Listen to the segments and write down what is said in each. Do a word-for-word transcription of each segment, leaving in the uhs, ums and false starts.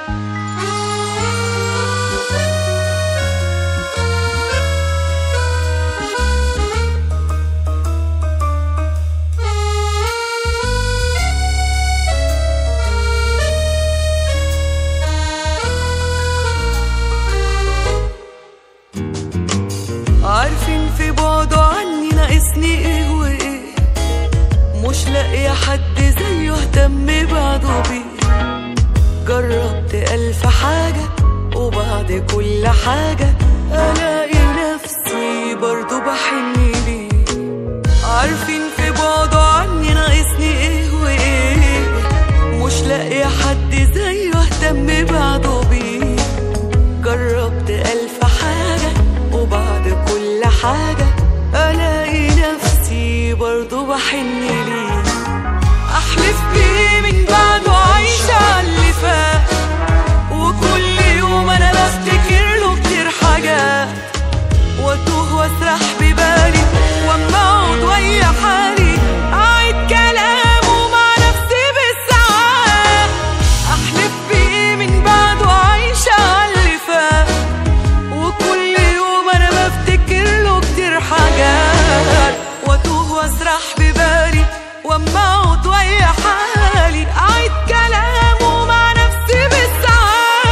عارفين في بعده عني ناقصني ايه وايه، مش لاقيه حد زيه اهتم بعده بيه. جربت الف حاجه وبعد كل حاجه الاقي نفسي برضو بحن ليه. عارفين في بعده عني ناقصني ايه وايه، مش لاقيه حد زيه اهتم بعده بيه. جربت الف حاجه وبعد كل حاجة ألاقي نفسي برضو بحن ليه. أحلف بيه من بعده عايشة عاللي فات، وكل يوم أنا بفتكر له كتير حاجات، وأتوه وأسرح ببالي وأما أقعد ويا حالي أعيد كلامه مع نفسي بالساعات. أحلف بيه من بعده عايشة عاللي فات، وكل يوم أنا بفتكر له كتير حاجات، وأتوه وأسرح ببالي وأما أقعد ويا حالي أعيد كلامه مع نفسي بالساعات.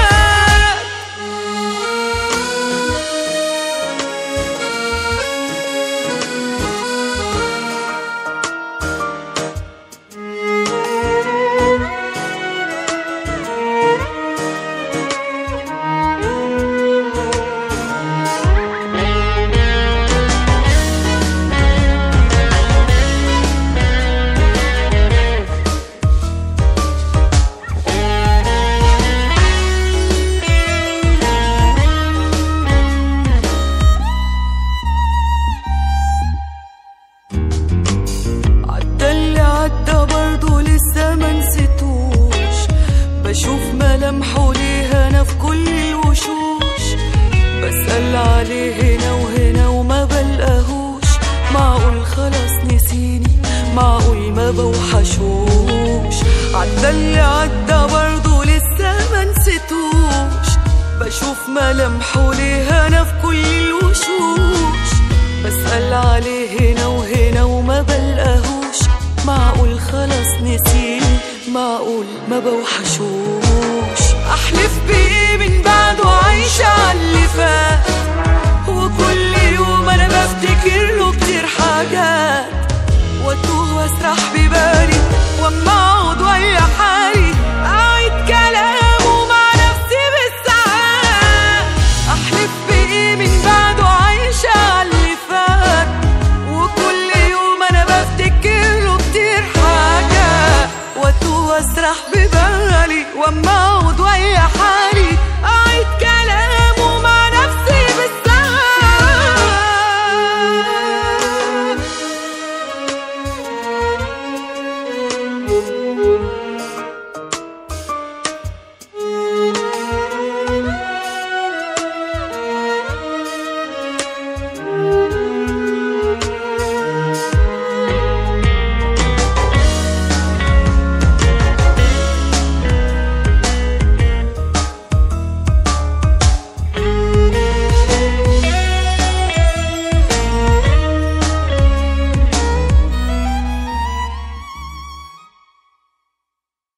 بشوف ملامحه ليه أنا في كل الوشوش، بسأل عليه هنا وهنا وما بلقاهوش. معقول خلاص نسيني، معقول ما بوحشوش. عدى اللي عدى برضه لسه ما نسيتوش. بشوف ملامحه ليه أنا في كل الوشوش، بسأل عليه هنا وهنا وما بلقاهوش. معقول خلاص نسيني، معقول ما بوحشوش. أحلف بيه من بعده عايشة عاللي فات، وكل يوم أنا بفتكر له كتير حاجات، وأتوه وأسرح ببالي وأما أقعد ويا حالي أعيد كلامه مع نفسي بالساعات. أحلف بيه من بعده عايشة عاللي فات، وكل يوم أنا بفتكر له كتير حاجات، وأتوه وأسرح ببالي وأما أقعد ويا